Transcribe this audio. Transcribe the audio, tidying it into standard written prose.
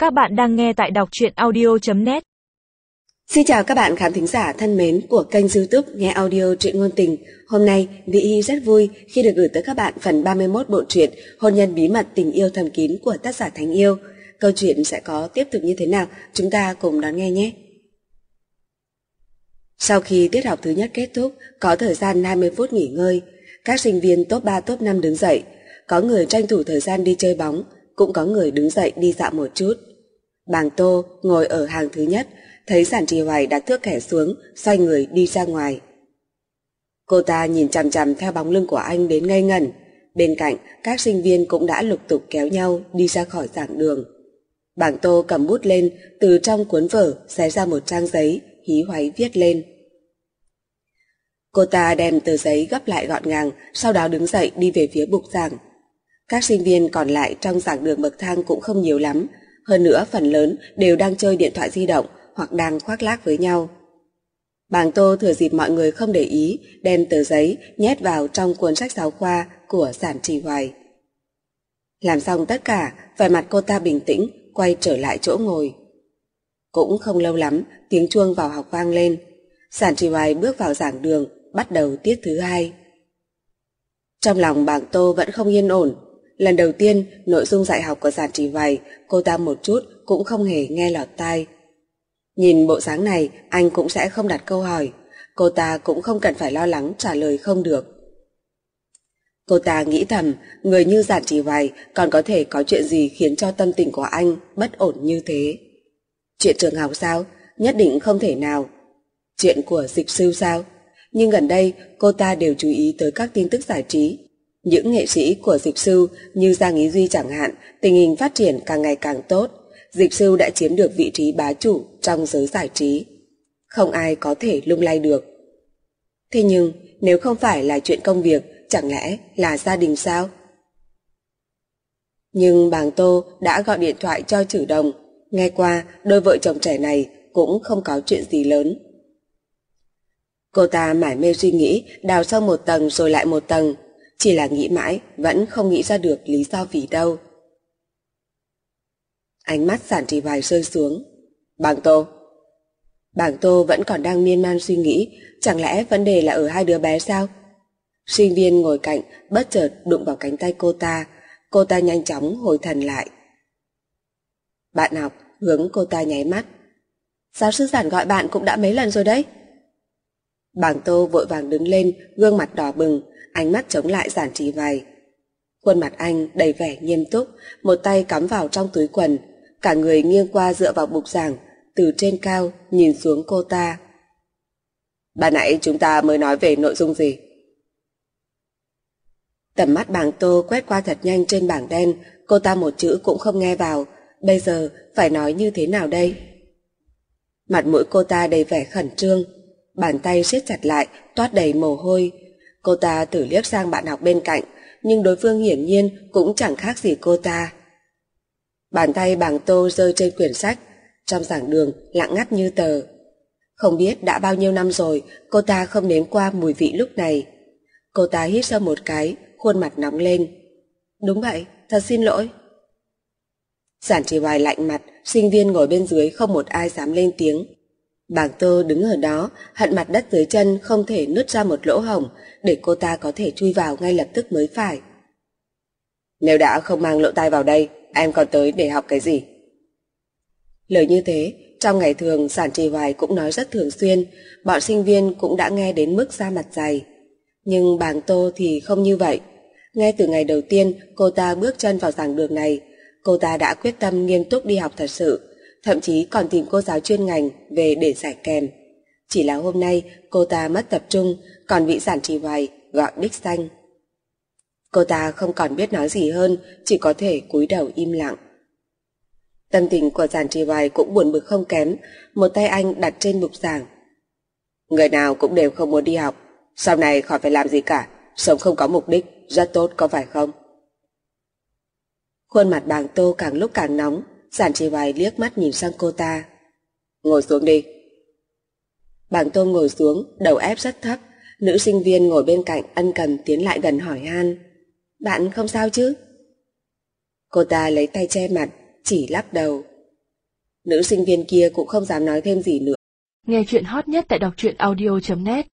Các bạn đang nghe tại đọc truyện audio.net. Xin chào các bạn khán thính giả thân mến của kênh YouTube Nghe Audio Truyện Ngôn Tình. Hôm nay Vị Hy rất vui khi được gửi tới các bạn phần 31 bộ truyện Hôn nhân bí mật tình yêu thầm kín của tác giả Thánh Yêu. Câu chuyện sẽ có tiếp tục như thế nào, chúng ta cùng đón nghe nhé. Sau khi tiết học thứ nhất kết thúc, có thời gian 20 phút nghỉ ngơi, các sinh viên top 3 top 5 đứng dậy. Có người tranh thủ thời gian đi chơi bóng, cũng có người đứng dậy đi dạo một chút. Bàng Tô ngồi ở hàng thứ nhất, thấy Giản Trì Hoài đặt thước kẻ xuống, xoay người đi ra ngoài. Cô ta nhìn chằm chằm theo bóng lưng của anh đến ngây ngẩn. Bên cạnh, các sinh viên cũng đã lục tục kéo nhau đi ra khỏi giảng đường. Bàng Tô cầm bút lên, từ trong cuốn vở xé ra một trang giấy, hí hoáy viết lên. Cô ta đem tờ giấy gấp lại gọn gàng, sau đó đứng dậy đi về phía bục giảng. Các sinh viên còn lại trong giảng đường bậc thang cũng không nhiều lắm, hơn nữa phần lớn đều đang chơi điện thoại di động hoặc đang khoác lác với nhau. Bàng Tô thừa dịp mọi người không để ý, đem tờ giấy nhét vào trong cuốn sách giáo khoa của Giản Trì Hoài. Làm xong tất cả, vẻ mặt cô ta bình tĩnh, quay trở lại chỗ ngồi. Cũng không lâu lắm, tiếng chuông vào học vang lên. Giản Trì Hoài bước vào giảng đường, bắt đầu tiết thứ hai. Trong lòng Bàng Tô vẫn không yên ổn. Lần đầu tiên, nội dung dạy học của Giản Trì Hoài, cô ta một chút cũng không hề nghe lọt tai. Nhìn bộ dáng này, anh cũng sẽ không đặt câu hỏi. Cô ta cũng không cần phải lo lắng trả lời không được. Cô ta nghĩ thầm, người như Giản Trì Hoài còn có thể có chuyện gì khiến cho tâm tình của anh bất ổn như thế. Chuyện trường học sao? Nhất định không thể nào. Chuyện của Dịch Sư sao? Nhưng gần đây cô ta đều chú ý tới các tin tức giải trí. Những nghệ sĩ của Dịch Sư như Giang Ý Duy chẳng hạn, tình hình phát triển càng ngày càng tốt. Dịch Sư đã chiếm được vị trí bá chủ trong giới giải trí. Không ai có thể lung lay được. Thế nhưng nếu không phải là chuyện công việc, chẳng lẽ là gia đình sao? Nhưng Bàng Tô đã gọi điện thoại cho Trử Đồng. Nghe qua đôi vợ chồng trẻ này cũng không có chuyện gì lớn. Cô ta mải mê suy nghĩ, đào sâu một tầng rồi lại một tầng. Chỉ là nghĩ mãi, vẫn không nghĩ ra được lý do vì đâu. Ánh mắt Giản Trì Hoài rơi xuống. Bàng Tô. Bàng Tô vẫn còn đang miên man suy nghĩ, chẳng lẽ vấn đề là ở hai đứa bé sao? Sinh viên ngồi cạnh bất chợt đụng vào cánh tay cô ta nhanh chóng hồi thần lại. Bạn học hướng cô ta nháy mắt. Giáo sư Giản gọi bạn cũng đã mấy lần rồi đấy. Bàng Tô vội vàng đứng lên, gương mặt đỏ bừng, ánh mắt chống lại Giản Trì Hoài. Khuôn mặt anh đầy vẻ nghiêm túc, một tay cắm vào trong túi quần, cả người nghiêng qua dựa vào bục giảng, từ trên cao nhìn xuống cô ta. Ban nãy chúng ta mới nói về nội dung gì? Tầm mắt Bàng Tô quét qua thật nhanh trên bảng đen, cô ta một chữ cũng không nghe vào, bây giờ phải nói như thế nào đây? Mặt mũi cô ta đầy vẻ khẩn trương, bàn tay siết chặt lại, toát đầy mồ hôi. Cô ta thử liếc sang bạn học bên cạnh, nhưng đối phương hiển nhiên cũng chẳng khác gì cô ta. Bàn tay Bàng Tô rơi trên quyển sách, trong giảng đường lặng ngắt như tờ. Không biết đã bao nhiêu năm rồi cô ta không nếm qua mùi vị lúc này. Cô ta hít sâu một cái, khuôn mặt nóng lên. Đúng vậy, thật xin lỗi. Giản Trì Hoài lạnh mặt, sinh viên ngồi bên dưới không một ai dám lên tiếng. Bàng Tô đứng ở đó, hận mặt đất dưới chân không thể nứt ra một lỗ hổng để cô ta có thể chui vào ngay lập tức mới phải. Nếu đã không mang lỗ tai vào đây, em còn tới để học cái gì? Lời như thế, trong ngày thường Giản Trì Hoài cũng nói rất thường xuyên, bọn sinh viên cũng đã nghe đến mức da mặt dày. Nhưng Bàng Tô thì không như vậy. Ngay từ ngày đầu tiên cô ta bước chân vào giảng đường này, cô ta đã quyết tâm nghiêm túc đi học thật sự, thậm chí còn tìm cô giáo chuyên ngành về để giải kèm. Chỉ là hôm nay cô ta mất tập trung, còn bị Giản Trì Hoài gọi đích danh. Cô ta không còn biết nói gì hơn, chỉ có thể cúi đầu im lặng. Tâm tình của Giản Trì Hoài cũng buồn bực không kém, một tay anh đặt trên bục giảng. Người nào cũng đều không muốn đi học, sau này khỏi phải làm gì cả, sống không có mục đích, rất tốt có phải không? Khuôn mặt Bàng Tô càng lúc càng nóng, Giản Trì Hoài liếc mắt nhìn sang cô ta. Ngồi xuống đi. Bàng Tô ngồi xuống, đầu ép rất thấp, nữ sinh viên ngồi bên cạnh ân cần tiến lại gần hỏi han. Bạn không sao chứ? Cô ta lấy tay che mặt, chỉ lắc đầu. Nữ sinh viên kia cũng không dám nói thêm gì nữa. Nghe chuyện hot nhất tại đọc truyện audio.net